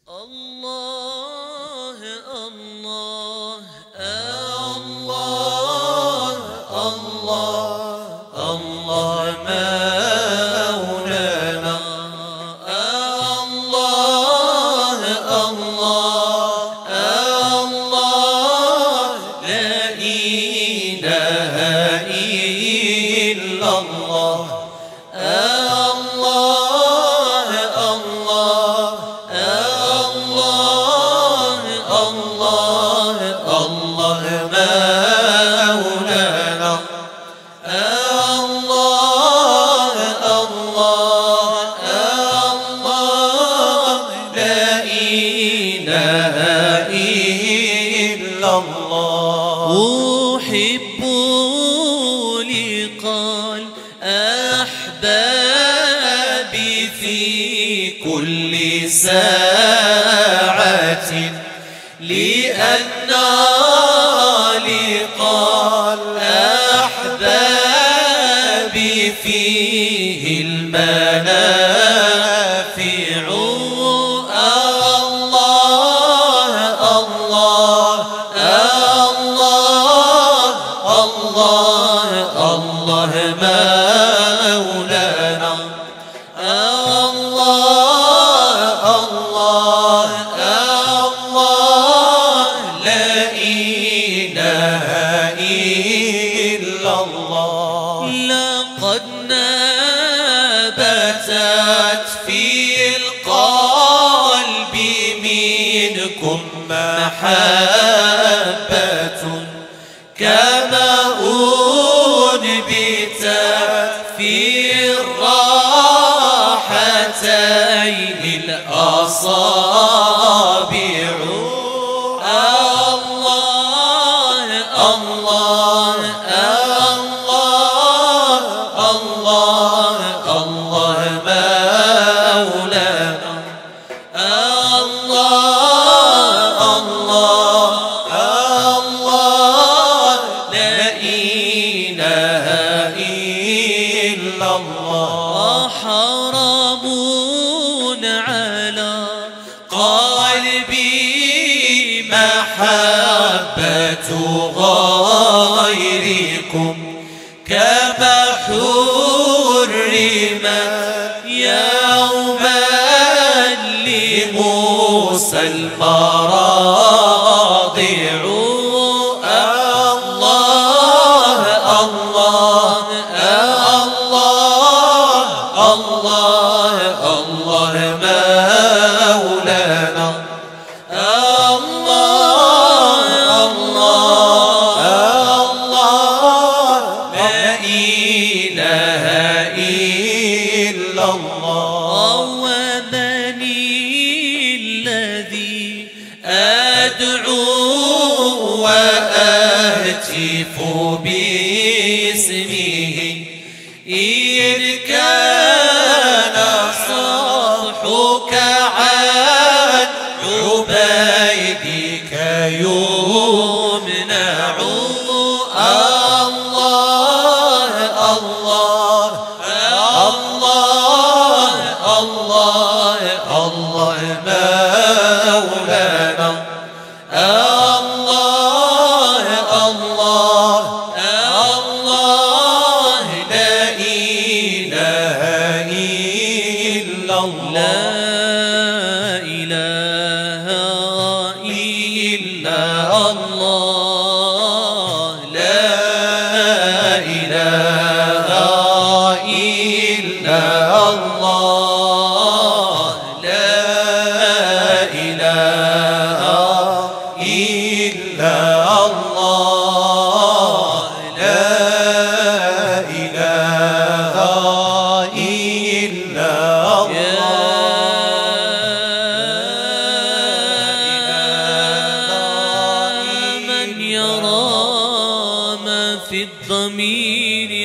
الله الله الله الله الله مولانا الله الله الله لا إله إلا الله أحب لقاء الأحباب في كل ساعة لأن لقاء الأحباب فيه المنافع الله مولانا الله الله الله لا إله إلا الله لقد نبتت في القلب منكم محبة كما أنبتت في الراحتين الأصابع الله الله الله الله الله مولانا الله الله الله لا إله إلا الله حرام على قلبي محبة غيركم كما حرمت يوما لموسى المراضع الله الله الله الله مولانا الله الله الله لا إله إلا الله ومني الذي أدعو وأهتف باسمه إن كان صفحك عن عبيدك يمنع الله الله الله الله الله مولانا الله الله الله لا إله إلا الله لا إله إلا الله لا إله إلا الله لا إله إلا الله لا إله إلا الله من يرى ما في الضمير